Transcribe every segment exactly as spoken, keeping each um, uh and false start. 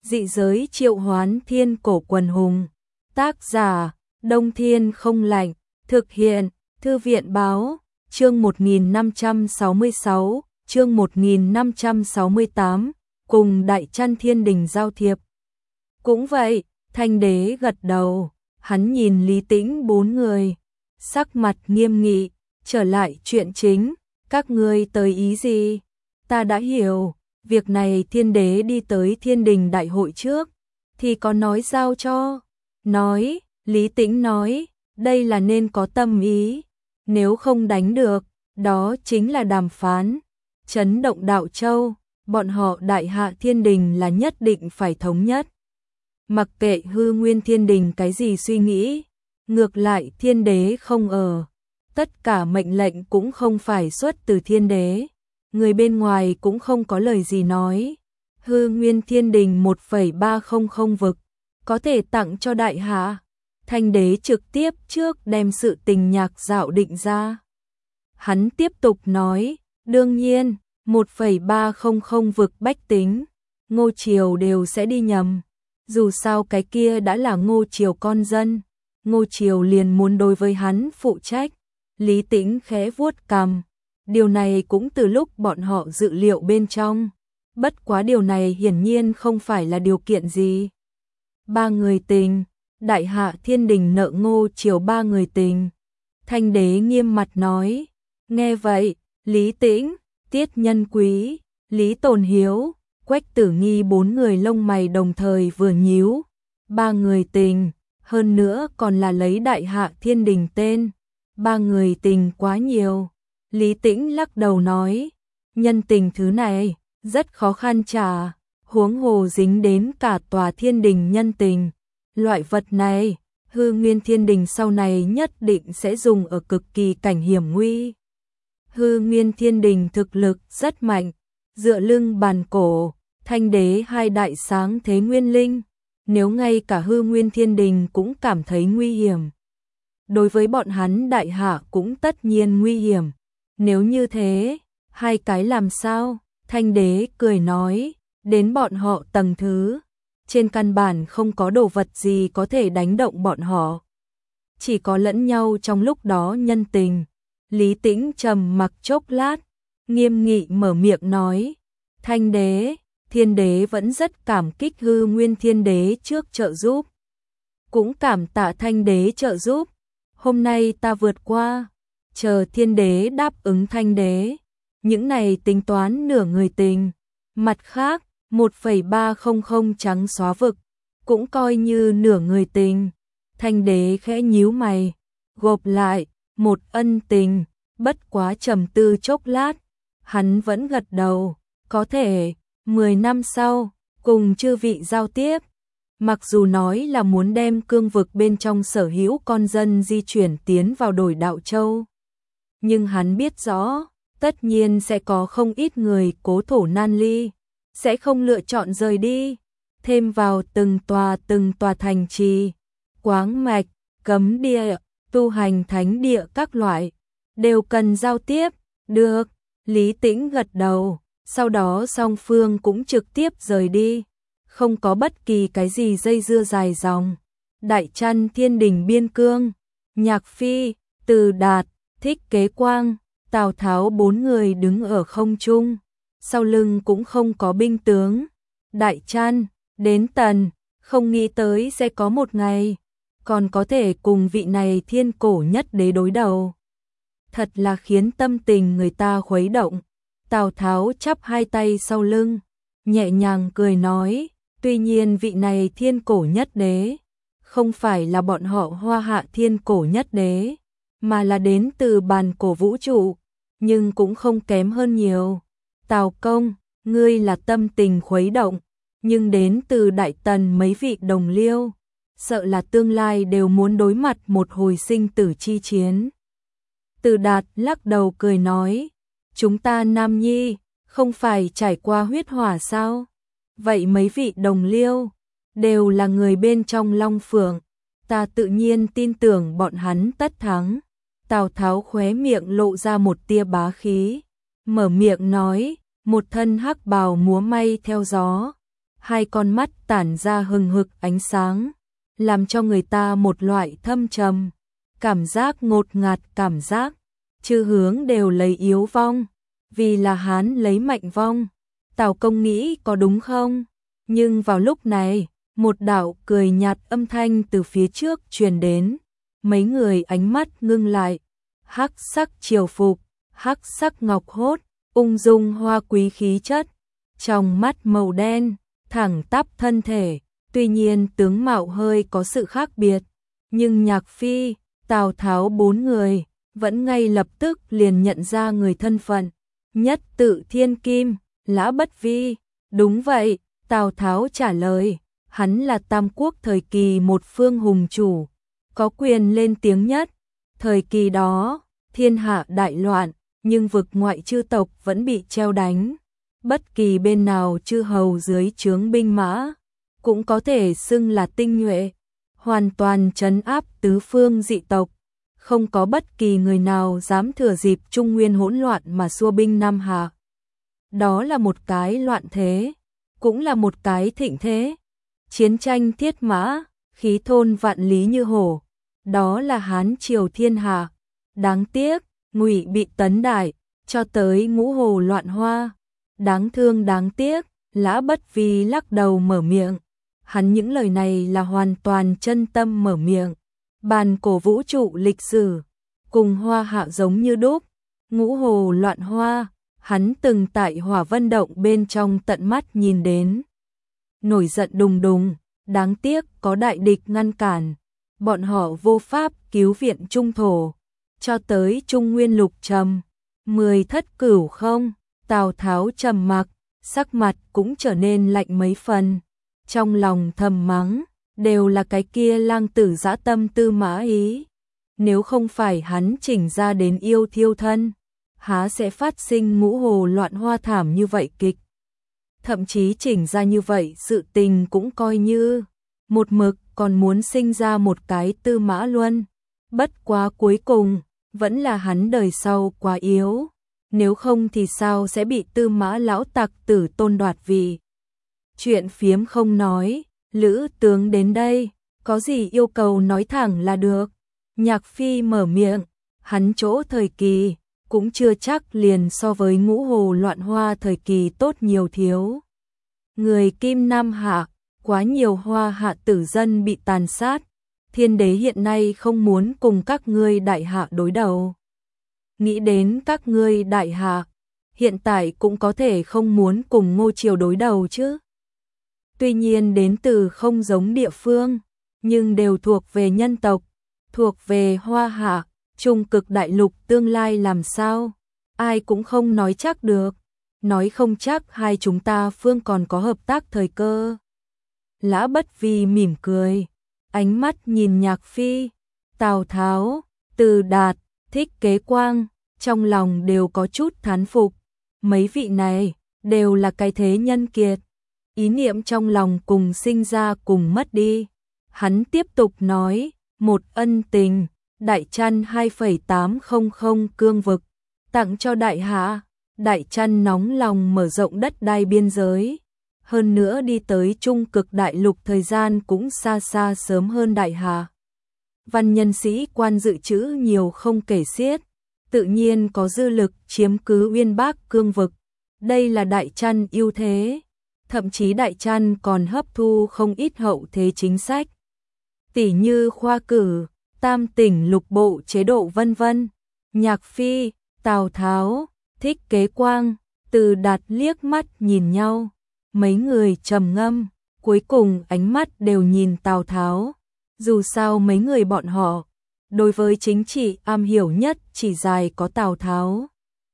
Dị giới triệu hoán thiên cổ quần hùng. Tác giả, Đông Thiên Không Lạnh. Thực hiện, Thư viện Báo. Chương một nghìn năm trăm sáu mươi sáu, chương một nghìn năm trăm sáu mươi tám, cùng Đại Chăn Thiên Đình giao thiệp. Cũng vậy, Thanh Đế gật đầu, hắn nhìn Lý Tĩnh bốn người, sắc mặt nghiêm nghị, trở lại chuyện chính, các ngươi tới ý gì? Ta đã hiểu, việc này Thiên Đế đi tới Thiên Đình đại hội trước, thì có nói giao cho. Nói, Lý Tĩnh nói, đây là nên có tâm ý, nếu không đánh được, đó chính là đàm phán, chấn động Đạo Châu, bọn họ Đại Hạ Thiên Đình là nhất định phải thống nhất. Mặc kệ hư nguyên Thiên Đình cái gì suy nghĩ, ngược lại Thiên Đế không ở, tất cả mệnh lệnh cũng không phải xuất từ Thiên Đế, người bên ngoài cũng không có lời gì nói. Hư nguyên Thiên Đình một phẩy ba không không vực, có thể tặng cho Đại Hạ. Thanh Đế trực tiếp trước đem sự tình nhạc dạo định ra. Hắn tiếp tục nói, đương nhiên, một phẩy ba không không vực bách tính, Ngô Triều đều sẽ đi nhầm. Dù sao cái kia đã là Ngô Triều con dân, Ngô Triều liền muốn đối với hắn phụ trách. Lý Tĩnh khẽ vuốt cằm, điều này cũng từ lúc bọn họ dự liệu bên trong. Bất quá điều này hiển nhiên không phải là điều kiện gì. Ba người tình, Đại Hạ Thiên Đình nợ Ngô Triều ba người tình. Thanh Đế nghiêm mặt nói, nghe vậy, Lý Tĩnh, Tiết Nhân Quý, Lý Tồn Hiếu, Quách Tử Nghi bốn người lông mày đồng thời vừa nhíu. Ba người tình, hơn nữa còn là lấy Đại Hạ Thiên Đình tên. Ba người tình quá nhiều. Lý Tĩnh lắc đầu nói, nhân tình thứ này, rất khó khăn trả, huống hồ dính đến cả tòa Thiên Đình nhân tình. Loại vật này, hư nguyên Thiên Đình sau này nhất định sẽ dùng ở cực kỳ cảnh hiểm nguy. Hư nguyên Thiên Đình thực lực rất mạnh, dựa lưng bàn cổ, Thanh Đế hai đại sáng thế nguyên linh, nếu ngay cả hư nguyên Thiên Đình cũng cảm thấy nguy hiểm. Đối với bọn hắn Đại Hạ cũng tất nhiên nguy hiểm, nếu như thế, hai cái làm sao? Thanh Đế cười nói, đến bọn họ tầng thứ, trên căn bản không có đồ vật gì có thể đánh động bọn họ. Chỉ có lẫn nhau trong lúc đó nhân tình. Lý Tĩnh trầm mặc chốc lát, nghiêm nghị mở miệng nói, Thanh Đế, Thiên Đế vẫn rất cảm kích hư nguyên Thiên Đế trước trợ giúp. Cũng cảm tạ Thanh Đế trợ giúp, hôm nay ta vượt qua, chờ Thiên Đế đáp ứng Thanh Đế. Những này tính toán nửa người tình, mặt khác, một phẩy ba không không trắng xóa vực, cũng coi như nửa người tình. Thanh Đế khẽ nhíu mày, gộp lại, một ân tình, bất quá trầm tư chốc lát, hắn vẫn gật đầu, có thể, mười năm sau, cùng chư vị giao tiếp. Mặc dù nói là muốn đem cương vực bên trong sở hữu con dân di chuyển tiến vào đổi Đạo Châu, nhưng hắn biết rõ, tất nhiên sẽ có không ít người cố thổ nan ly, sẽ không lựa chọn rời đi, thêm vào từng tòa từng tòa thành trì, quáng mạch, cấm địa, tu hành thánh địa các loại, đều cần giao tiếp. Được, Lý Tĩnh gật đầu, sau đó song phương cũng trực tiếp rời đi, không có bất kỳ cái gì dây dưa dài dòng. Đại Chăn Thiên Đình biên cương, Nhạc Phi, Từ Đạt, Thích Kế Quang, Tào Tháo bốn người đứng ở không trung, sau lưng cũng không có binh tướng. Đại Chăn, đến Tần, không nghĩ tới sẽ có một ngày, còn có thể cùng vị này thiên cổ nhất đế đối đầu. Thật là khiến tâm tình người ta khuấy động. Tào Tháo chắp hai tay sau lưng, nhẹ nhàng cười nói, tuy nhiên vị này thiên cổ nhất đế, không phải là bọn họ Hoa Hạ thiên cổ nhất đế, mà là đến từ bàn cổ vũ trụ, nhưng cũng không kém hơn nhiều. Tào công, ngươi là tâm tình khuấy động, nhưng đến từ Đại Tần mấy vị đồng liêu, sợ là tương lai đều muốn đối mặt một hồi sinh tử chi chiến. Từ Đạt lắc đầu cười nói, chúng ta nam nhi, không phải trải qua huyết hỏa sao? Vậy mấy vị đồng liêu, đều là người bên trong Long Phượng, ta tự nhiên tin tưởng bọn hắn tất thắng. Tào Tháo khóe miệng lộ ra một tia bá khí, mở miệng nói, một thân hắc bào múa may theo gió. hai con mắt tản ra hừng hực ánh sáng, làm cho người ta một loại thâm trầm, cảm giác ngột ngạt, cảm giác chư hướng đều lấy yếu vong, vì là Hán lấy mạnh vong. Tào Công nghĩ có đúng không? Nhưng vào lúc này, một đạo cười nhạt âm thanh từ phía trước truyền đến, mấy người ánh mắt ngưng lại, hắc sắc triều phục, hắc sắc ngọc hốt, ung dung hoa quý khí chất, trong mắt màu đen, thẳng tắp thân thể, tuy nhiên tướng mạo hơi có sự khác biệt, nhưng Nhạc Phi, Tào Tháo bốn người vẫn ngay lập tức liền nhận ra người thân phận, nhất tự thiên kim, Lã Bất Vi. Đúng vậy, Tào Tháo trả lời, hắn là Tam Quốc thời kỳ một phương hùng chủ, có quyền lên tiếng nhất. Thời kỳ đó, thiên hạ đại loạn, nhưng vực ngoại chư tộc vẫn bị treo đánh. Bất kỳ bên nào chư hầu dưới trướng binh mã, cũng có thể xưng là tinh nhuệ, hoàn toàn trấn áp tứ phương dị tộc. Không có bất kỳ người nào dám thừa dịp Trung Nguyên hỗn loạn mà xua binh Nam Hạ. Đó là một cái loạn thế, cũng là một cái thịnh thế. Chiến tranh thiết mã, khí thôn vạn lý như hổ, đó là Hán triều thiên hạ. Đáng tiếc, Ngụy bị tấn đại, cho tới ngũ hồ loạn hoa. Đáng thương đáng tiếc, Lã Bất Vi lắc đầu mở miệng. Hắn những lời này là hoàn toàn chân tâm mở miệng. Bàn cổ vũ trụ lịch sử, cùng hoa hạ giống như đúc. Ngũ hồ loạn hoa, hắn từng tại Hỏa Vân Động bên trong tận mắt nhìn đến. Nổi giận đùng đùng, đáng tiếc có đại địch ngăn cản, bọn họ vô pháp cứu viện trung thổ, cho tới Trung Nguyên lục trầm, mười thất cửu không. Tào Tháo trầm mặc, sắc mặt cũng trở nên lạnh mấy phần, trong lòng thầm mắng, đều là cái kia lang tử dã tâm Tư Mã Ý, nếu không phải hắn chỉnh ra đến yêu thiêu thân, há sẽ phát sinh ngũ hồ loạn hoa thảm như vậy kịch. Thậm chí chỉnh ra như vậy sự tình cũng coi như một mực, còn muốn sinh ra một cái Tư Mã Luân. Bất quá cuối cùng, vẫn là hắn đời sau quá yếu, nếu không thì sao sẽ bị Tư Mã lão tặc tử tôn đoạt vị. Chuyện phiếm không nói, Lữ tướng đến đây, có gì yêu cầu nói thẳng là được. Nhạc Phi mở miệng, hắn chỗ thời kỳ, cũng chưa chắc liền so với ngũ hồ loạn hoa thời kỳ tốt nhiều thiếu. Người Kim Nam Hạ, quá nhiều hoa hạ tử dân bị tàn sát, thiên đế hiện nay không muốn cùng các ngươi đại hạ đối đầu. Nghĩ đến các ngươi đại hạ, hiện tại cũng có thể không muốn cùng Ngô Triều đối đầu chứ. Tuy nhiên đến từ không giống địa phương, nhưng đều thuộc về nhân tộc, thuộc về hoa hạ, trung cực đại lục tương lai làm sao, ai cũng không nói chắc được, nói không chắc hai chúng ta phương còn có hợp tác thời cơ. Lã Bất Vi mỉm cười, ánh mắt nhìn Nhạc Phi, Tào Tháo, Từ Đạt, Thích Kế Quang, trong lòng đều có chút thán phục, mấy vị này đều là cái thế nhân kiệt. Ý niệm trong lòng cùng sinh ra cùng mất đi. Hắn tiếp tục nói, một ân tình, Đại Trăn hai phẩy tám không không cương vực, tặng cho đại hạ. Đại Trăn nóng lòng mở rộng đất đai biên giới, hơn nữa đi tới trung cực đại lục thời gian cũng xa xa sớm hơn đại hạ. Văn nhân sĩ quan dự trữ nhiều không kể xiết, tự nhiên có dư lực chiếm cứ Uyên Bác cương vực. Đây là Đại Trăn ưu thế. Thậm chí Đại Trăn còn hấp thu không ít hậu thế chính sách, tỉ như khoa cử, tam tỉnh lục bộ chế độ vân vân. Nhạc Phi, Tào Tháo, Thích Kế Quang, Từ Đạt liếc mắt nhìn nhau, mấy người trầm ngâm, cuối cùng ánh mắt đều nhìn Tào Tháo. Dù sao mấy người bọn họ, đối với chính trị am hiểu nhất chỉ dài có Tào Tháo.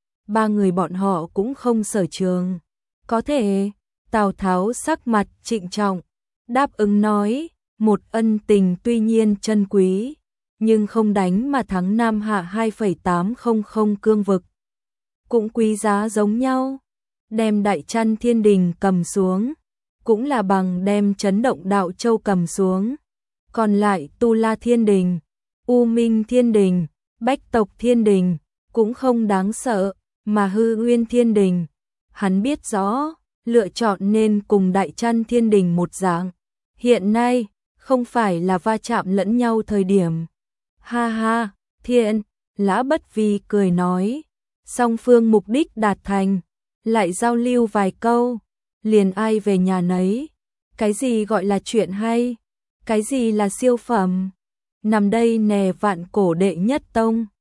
Ba người bọn họ cũng không sở trường. Có thể, Tào Tháo sắc mặt trịnh trọng, đáp ứng nói, một ân tình tuy nhiên chân quý, nhưng không đánh mà thắng Nam Hạ hai phẩy tám không không cương vực. Cũng quý giá giống nhau, đem Đại Trăn Thiên Đình cầm xuống, cũng là bằng đem chấn động Đạo Châu cầm xuống. Còn lại Tu La Thiên Đình, U Minh Thiên Đình, Bách Tộc Thiên Đình, cũng không đáng sợ, mà Hư Uyên Thiên Đình, hắn biết rõ, lựa chọn nên cùng Đại Chăn Thiên Đình một dạng. Hiện nay, không phải là va chạm lẫn nhau thời điểm. Ha ha, Thiện, Lã Bất Vi cười nói, song phương mục đích đạt thành, lại giao lưu vài câu, liền ai về nhà nấy. Cái gì gọi là chuyện hay? Cái gì là siêu phẩm? Nằm đây nè vạn cổ đệ nhất tông.